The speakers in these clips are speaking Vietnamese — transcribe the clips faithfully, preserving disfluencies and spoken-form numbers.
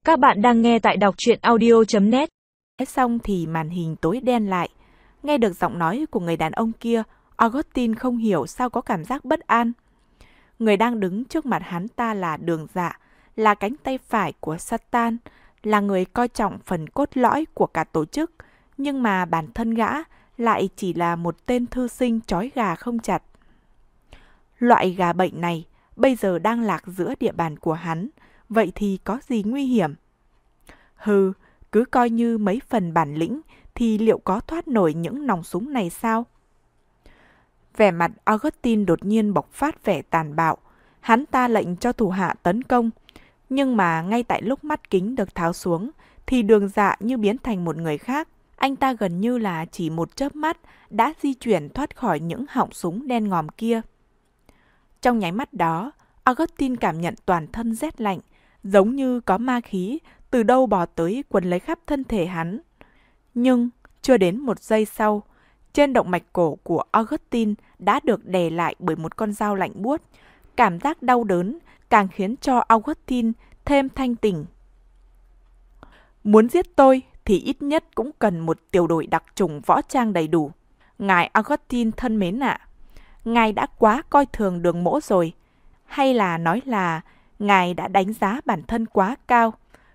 Các bạn đang nghe tại đọc truyện audio chấm net. Xong thì màn hình tối đen lại. Nghe được giọng nói của người đàn ông kia, Augustine không hiểu sao có cảm giác bất an. Người đang đứng trước mặt hắn ta là Đường Dạ, là cánh tay phải của Satan, là người coi trọng phần cốt lõi của cả tổ chức, nhưng mà bản thân gã lại chỉ là một tên thư sinh trói gà không chặt. Loại gà bệnh này bây giờ đang lạc giữa địa bàn của hắn, vậy thì có gì nguy hiểm? Hừ, cứ coi như mấy phần bản lĩnh thì liệu có thoát nổi những nòng súng này sao? Vẻ mặt Augustine đột nhiên bộc phát vẻ tàn bạo. Hắn ta lệnh cho thủ hạ tấn công. Nhưng mà ngay tại lúc mắt kính được tháo xuống thì Đường Dạ như biến thành một người khác. Anh ta gần như là chỉ một chớp mắt đã di chuyển thoát khỏi những họng súng đen ngòm kia. Trong nháy mắt đó, Augustine cảm nhận toàn thân rét lạnh, giống như có ma khí từ đâu bò tới quấn lấy khắp thân thể hắn. Nhưng chưa đến một giây sau, trên động mạch cổ của Augustine đã được đè lại bởi một con dao lạnh buốt. Cảm giác đau đớn càng khiến cho Augustine thêm thanh tỉnh. Muốn giết tôi thì ít nhất cũng cần một tiểu đội đặc chủng võ trang đầy đủ. Ngài Augustine thân mến ạ, ngài đã quá coi thường Đường Mỗ rồi. Hay là nói là ngài đã đánh giá bản thân quá cao.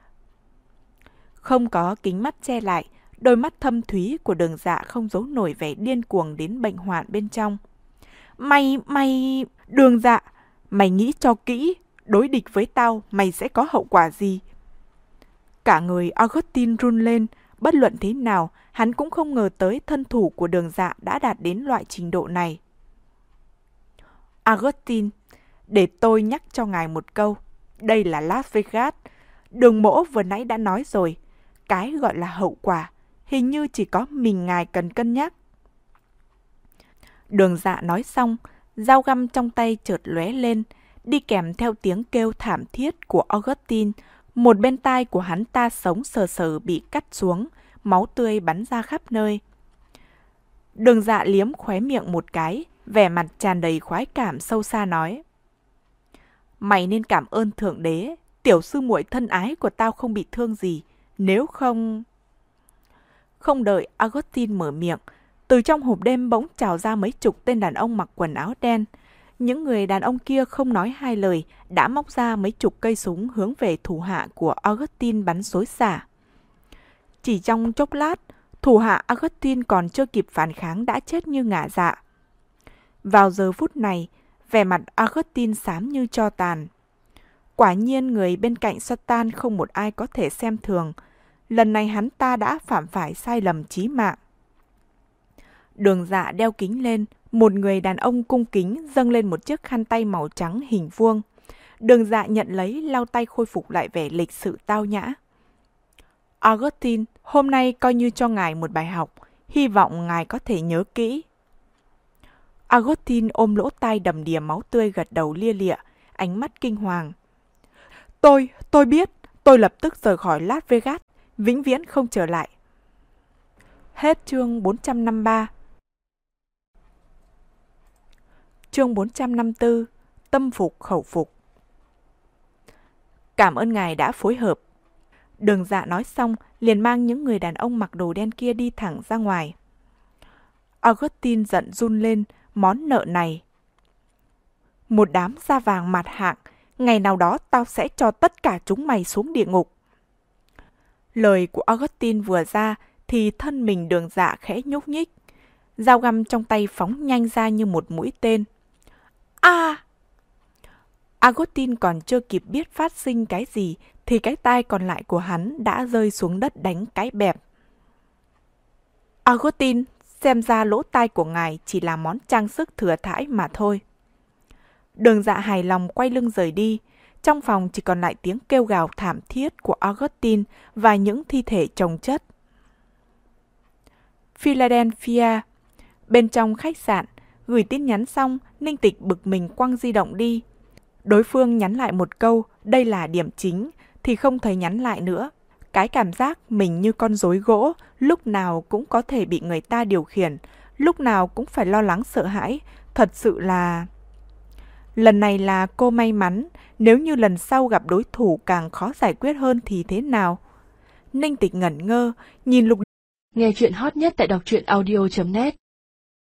Không có kính mắt che lại, đôi mắt thâm thúy của Đường Dạ không giấu nổi vẻ điên cuồng đến bệnh hoạn bên trong. Mày, mày... Đường Dạ, mày nghĩ cho kỹ, đối địch với tao, mày sẽ có hậu quả gì? Cả người Augustine run lên, bất luận thế nào, hắn cũng không ngờ tới thân thủ của Đường Dạ đã đạt đến loại trình độ này. Augustine, để tôi nhắc cho ngài một câu, đây là Las Vegas. Đường Mỗ vừa nãy đã nói rồi, cái gọi là hậu quả, hình như chỉ có mình ngài cần cân nhắc. Đường Dạ nói xong, dao găm trong tay chợt lóe lên, đi kèm theo tiếng kêu thảm thiết của Augustine. Một bên tai của hắn ta sống sờ sờ bị cắt xuống, máu tươi bắn ra khắp nơi. Đường Dạ liếm khóe miệng một cái, vẻ mặt tràn đầy khoái cảm sâu xa nói: Mày nên cảm ơn Thượng Đế, tiểu sư muội thân ái của tao không bị thương gì, nếu không... Không đợi Augustine mở miệng, từ trong hộp đêm bỗng trào ra mấy chục tên đàn ông mặc quần áo đen. Những người đàn ông kia không nói hai lời, đã móc ra mấy chục cây súng hướng về thủ hạ của Augustine bắn xối xả. Chỉ trong chốc lát, thủ hạ Augustine còn chưa kịp phản kháng đã chết như ngả dạ. Vào giờ phút này, vẻ mặt Augustine xám như tro tàn. Quả nhiên người bên cạnh Satan không một ai có thể xem thường. Lần này hắn ta đã phạm phải sai lầm chí mạng. Đường Dạ đeo kính lên, một người đàn ông cung kính dâng lên một chiếc khăn tay màu trắng hình vuông. Đường Dạ nhận lấy, lau tay khôi phục lại vẻ lịch sự tao nhã. Augustine, hôm nay coi như cho ngài một bài học, hy vọng ngài có thể nhớ kỹ. Augustine ôm lỗ tai đầm đìa máu tươi gật đầu lia lịa, ánh mắt kinh hoàng. Tôi, tôi biết, tôi lập tức rời khỏi Las Vegas, vĩnh viễn không trở lại. Hết chương bốn trăm năm mươi ba. Chương bốn trăm năm mươi tư. Tâm phục khẩu phục. Cảm ơn ngài đã phối hợp. Đường Dạ nói xong, liền mang những người đàn ông mặc đồ đen kia đi thẳng ra ngoài. Augustine giận run lên, món nợ này. Một đám da vàng mặt hạng, ngày nào đó tao sẽ cho tất cả chúng mày xuống địa ngục. Lời của Augustine vừa ra thì thân mình Đường Dạ khẽ nhúc nhích. Dao găm trong tay phóng nhanh ra như một mũi tên. A! À! Augustine còn chưa kịp biết phát sinh cái gì thì cái tai còn lại của hắn đã rơi xuống đất đánh cái bẹp. Augustine, xem ra lỗ tai của ngài chỉ là món trang sức thừa thãi mà thôi. Đường Dạ hài lòng quay lưng rời đi. Trong phòng chỉ còn lại tiếng kêu gào thảm thiết của Augustine và những thi thể chồng chất. Philadelphia. Bên trong khách sạn, gửi tin nhắn xong, Ninh Tịch bực mình quăng di động đi. Đối phương nhắn lại một câu, đây là điểm chính, thì không thấy nhắn lại nữa. Cái cảm giác mình như con rối gỗ, lúc nào cũng có thể bị người ta điều khiển, lúc nào cũng phải lo lắng sợ hãi, thật sự là... Lần này là cô may mắn, nếu như lần sau gặp đối thủ càng khó giải quyết hơn thì thế nào? Ninh Tịch ngẩn ngơ, nhìn Lục. Nghe chuyện hot nhất tại đọc truyện audio chấm net